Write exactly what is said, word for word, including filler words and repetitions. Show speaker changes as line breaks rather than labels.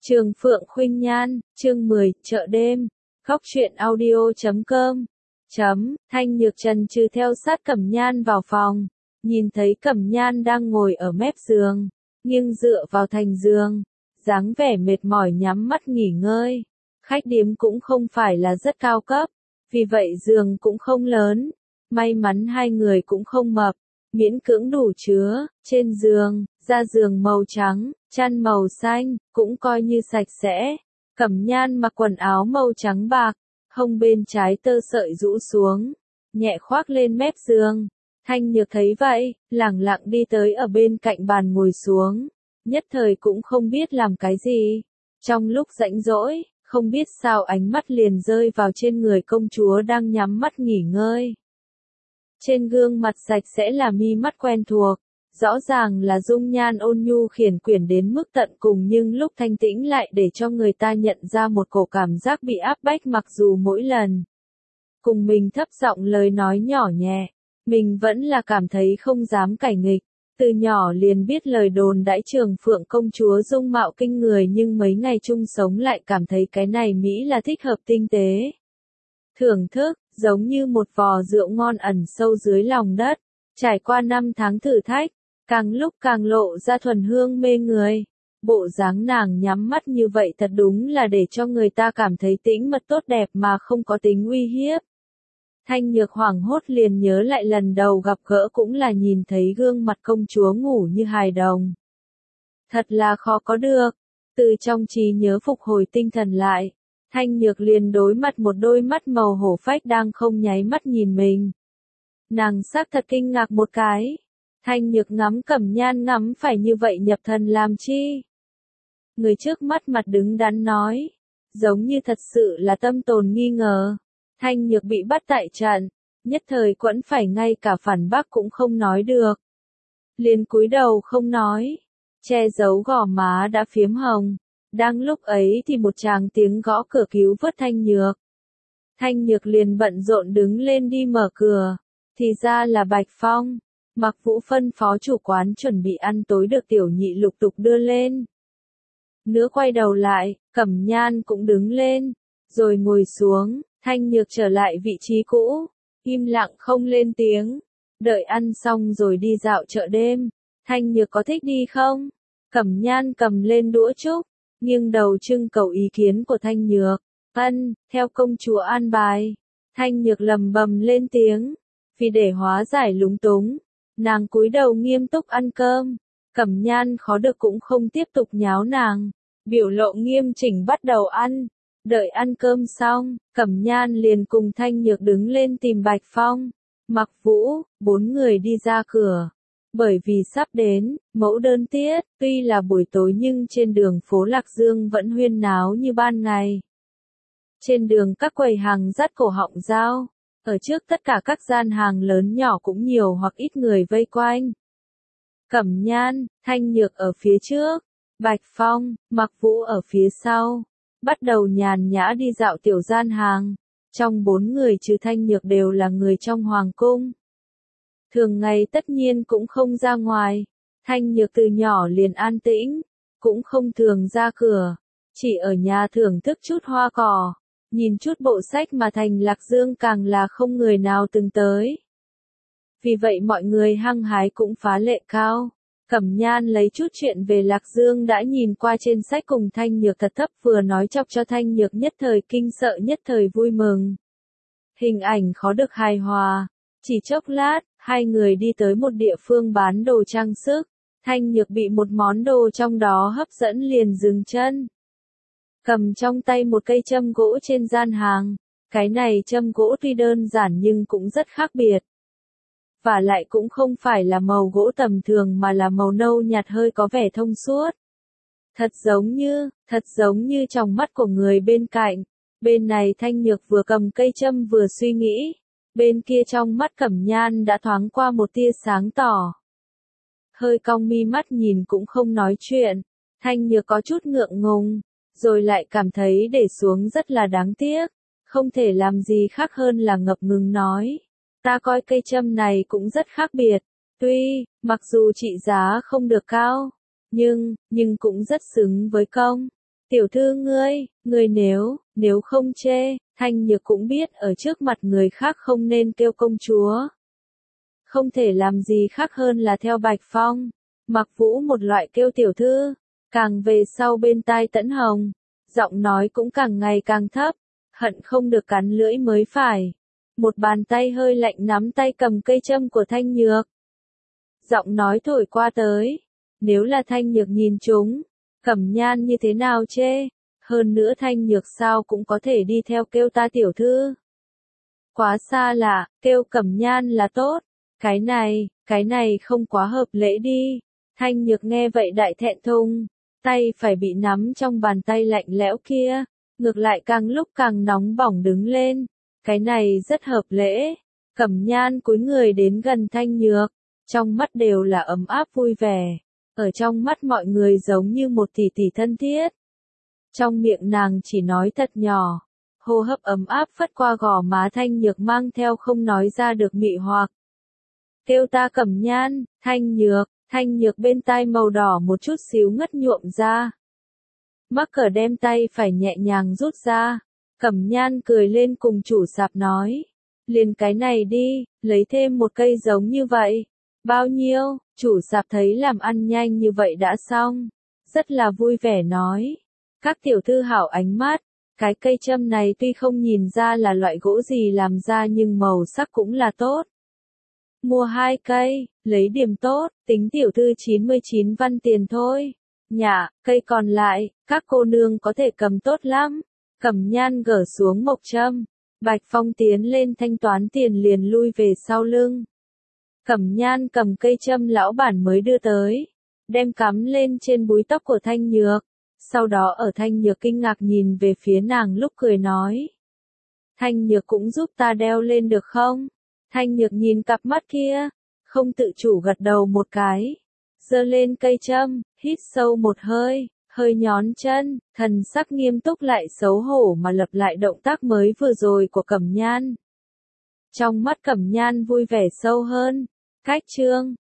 Trường Phượng Khuynh Nhan, chương mười, chợ đêm, khóc chuyện audio chấm com. Chấm, Thanh Nhược Trần trừ theo sát Cẩm Nhan vào phòng, nhìn thấy Cẩm Nhan đang ngồi ở mép giường, nghiêng dựa vào thành giường, dáng vẻ mệt mỏi nhắm mắt nghỉ ngơi. Khách điếm cũng không phải là rất cao cấp, vì vậy giường cũng không lớn, may mắn hai người cũng không mập, miễn cưỡng đủ chứa. Trên giường, da giường màu trắng, chăn màu xanh, cũng coi như sạch sẽ. Cẩm Nhan mặc quần áo màu trắng bạc, hông bên trái tơ sợi rũ xuống, nhẹ khoác lên mép giường. Thanh Nhược thấy vậy, lẳng lặng đi tới ở bên cạnh bàn ngồi xuống, nhất thời cũng không biết làm cái gì. Trong lúc rảnh rỗi, không biết sao ánh mắt liền rơi vào trên người công chúa đang nhắm mắt nghỉ ngơi. Trên gương mặt sạch sẽ là mi mắt quen thuộc, rõ ràng là dung nhan ôn nhu khiển quyển đến mức tận cùng, nhưng lúc thanh tĩnh lại để cho người ta nhận ra một cổ cảm giác bị áp bách, mặc dù mỗi lần cùng mình thấp giọng lời nói nhỏ nhẹ, mình vẫn là cảm thấy không dám cãi nghịch. Từ nhỏ liền biết lời đồn đãi Trường Phượng công chúa dung mạo kinh người, nhưng mấy ngày chung sống lại cảm thấy cái này Mỹ là thích hợp tinh tế. Thưởng thức, giống như một vò rượu ngon ẩn sâu dưới lòng đất, trải qua năm tháng thử thách, càng lúc càng lộ ra thuần hương mê người. Bộ dáng nàng nhắm mắt như vậy thật đúng là để cho người ta cảm thấy tĩnh mật tốt đẹp mà không có tính uy hiếp. Thanh Nhược hoảng hốt liền nhớ lại lần đầu gặp gỡ cũng là nhìn thấy gương mặt công chúa ngủ như hài đồng. Thật là khó có được. Từ trong trí nhớ phục hồi tinh thần lại, Thanh Nhược liền đối mặt một đôi mắt màu hổ phách đang không nháy mắt nhìn mình. Nàng xác thật kinh ngạc một cái. Thanh Nhược ngắm Cẩm Nhan ngắm phải như vậy nhập thần làm chi? Người trước mắt mặt đứng đắn nói, giống như thật sự là tâm tồn nghi ngờ. Thanh Nhược bị bắt tại trận, nhất thời quẫn phải ngay cả phản bác cũng không nói được. Liền cúi đầu không nói, che giấu gò má đã phiếm hồng. Đang lúc ấy thì một tràng tiếng gõ cửa cứu vớt Thanh Nhược. Thanh Nhược liền bận rộn đứng lên đi mở cửa, thì ra là Bạch Phong. Mặc Vũ phân phó chủ quán chuẩn bị ăn tối được Tiểu Nhị lục tục đưa lên. Nữa quay đầu lại, Cẩm Nhan cũng đứng lên, rồi ngồi xuống. Thanh Nhược trở lại vị trí cũ, im lặng không lên tiếng, đợi ăn xong rồi đi dạo chợ đêm. Thanh Nhược có thích đi không? Cẩm Nhan cầm lên đũa trúc, nghiêng đầu trưng cầu ý kiến của Thanh Nhược. Ân, theo công chúa an bài. Thanh Nhược lầm bầm lên tiếng, vì để hóa giải lúng túng, nàng cúi đầu nghiêm túc ăn cơm. Cẩm Nhan khó được cũng không tiếp tục nháo nàng, biểu lộ nghiêm chỉnh bắt đầu ăn. Đợi ăn cơm xong, Cẩm Nhan liền cùng Thanh Nhược đứng lên tìm Bạch Phong, Mặc Vũ, bốn người đi ra cửa. Bởi vì sắp đến mẫu đơn tiết, tuy là buổi tối nhưng trên đường phố Lạc Dương vẫn huyên náo như ban ngày. Trên đường các quầy hàng dắt cổ họng dao, ở trước tất cả các gian hàng lớn nhỏ cũng nhiều hoặc ít người vây quanh. Cẩm Nhan, Thanh Nhược ở phía trước, Bạch Phong, Mặc Vũ ở phía sau, bắt đầu nhàn nhã đi dạo tiểu gian hàng. Trong bốn người trừ Thanh Nhược đều là người trong hoàng cung. Thường ngày tất nhiên cũng không ra ngoài. Thanh Nhược từ nhỏ liền an tĩnh, cũng không thường ra cửa, chỉ ở nhà thưởng thức chút hoa cỏ, nhìn chút bộ sách mà thành Lạc Dương càng là không người nào từng tới. Vì vậy mọi người hăng hái cũng phá lệ cao. Cẩm Nhan lấy chút chuyện về Lạc Dương đã nhìn qua trên sách cùng Thanh Nhược thật thấp vừa nói chọc cho Thanh Nhược nhất thời kinh sợ nhất thời vui mừng. Hình ảnh khó được hài hòa. Chỉ chốc lát, hai người đi tới một địa phương bán đồ trang sức. Thanh Nhược bị một món đồ trong đó hấp dẫn liền dừng chân. Cầm trong tay một cây châm gỗ trên gian hàng. Cái này châm gỗ tuy đơn giản nhưng cũng rất khác biệt. Và lại cũng không phải là màu gỗ tầm thường mà là màu nâu nhạt hơi có vẻ thông suốt. Thật giống như, thật giống như trong mắt của người bên cạnh. Bên này Thanh Nhược vừa cầm cây châm vừa suy nghĩ. Bên kia trong mắt Cẩm Nhan đã thoáng qua một tia sáng tỏ. Hơi cong mi mắt nhìn cũng không nói chuyện. Thanh Nhược có chút ngượng ngùng, rồi lại cảm thấy để xuống rất là đáng tiếc. Không thể làm gì khác hơn là ngập ngừng nói. Ta coi cây châm này cũng rất khác biệt. Tuy, mặc dù trị giá không được cao, nhưng, nhưng cũng rất xứng với công. Tiểu thư ngươi, ngươi nếu, nếu không chê, Thanh Nhược cũng biết ở trước mặt người khác không nên kêu công chúa. Không thể làm gì khác hơn là theo Bạch Phong, Mặc Vũ một loại kêu tiểu thư, càng về sau bên tai Tẫn Hồng, giọng nói cũng càng ngày càng thấp, hận không được cắn lưỡi mới phải. Một bàn tay hơi lạnh nắm tay cầm cây châm của Thanh Nhược. Giọng nói thổi qua tới, nếu là Thanh Nhược nhìn chúng, Cẩm Nhan như thế nào chê, hơn nữa Thanh Nhược sao cũng có thể đi theo kêu ta tiểu thư. Quá xa lạ, kêu Cẩm Nhan là tốt, cái này, cái này không quá hợp lễ đi. Thanh Nhược nghe vậy đại thẹn thùng, tay phải bị nắm trong bàn tay lạnh lẽo kia, ngược lại càng lúc càng nóng bỏng đứng lên, cái này rất hợp lễ. Cẩm Nhan cúi người đến gần Thanh Nhược, trong mắt đều là ấm áp vui vẻ, ở trong mắt mọi người giống như một tỷ tỷ thân thiết. Trong miệng nàng chỉ nói thật nhỏ, hô hấp ấm áp phất qua gò má Thanh Nhược mang theo không nói ra được mị hoặc. Kêu ta Cẩm Nhan, Thanh Nhược, Thanh Nhược bên tai màu đỏ một chút xíu ngất nhuộm ra. Mắc cỡ đem tay phải nhẹ nhàng rút ra, Cẩm Nhan cười lên cùng chủ sạp nói, liền cái này đi, lấy thêm một cây giống như vậy. Bao nhiêu? Chủ sạp thấy làm ăn nhanh như vậy đã xong, rất là vui vẻ nói. Các tiểu thư hảo ánh mắt, cái cây châm này tuy không nhìn ra là loại gỗ gì làm ra nhưng màu sắc cũng là tốt. Mua hai cây, lấy điểm tốt, tính tiểu thư chín mươi chín văn tiền thôi. Nhả, cây còn lại, các cô nương có thể cầm tốt lắm. Cẩm Nhan gỡ xuống mộc châm, Bạch Phong tiến lên thanh toán tiền liền lui về sau lưng. Cẩm Nhan cầm cây châm lão bản mới đưa tới, đem cắm lên trên búi tóc của Thanh Nhược, sau đó ở Thanh Nhược kinh ngạc nhìn về phía nàng lúc cười nói. Thanh Nhược cũng giúp ta đeo lên được không? Thanh Nhược nhìn cặp mắt kia, không tự chủ gật đầu một cái, giơ lên cây châm, hít sâu một hơi, hơi nhón chân, thần sắc nghiêm túc lại xấu hổ mà lặp lại động tác mới vừa rồi của Cẩm Nhan. Trong mắt Cẩm Nhan vui vẻ sâu hơn, cách chương.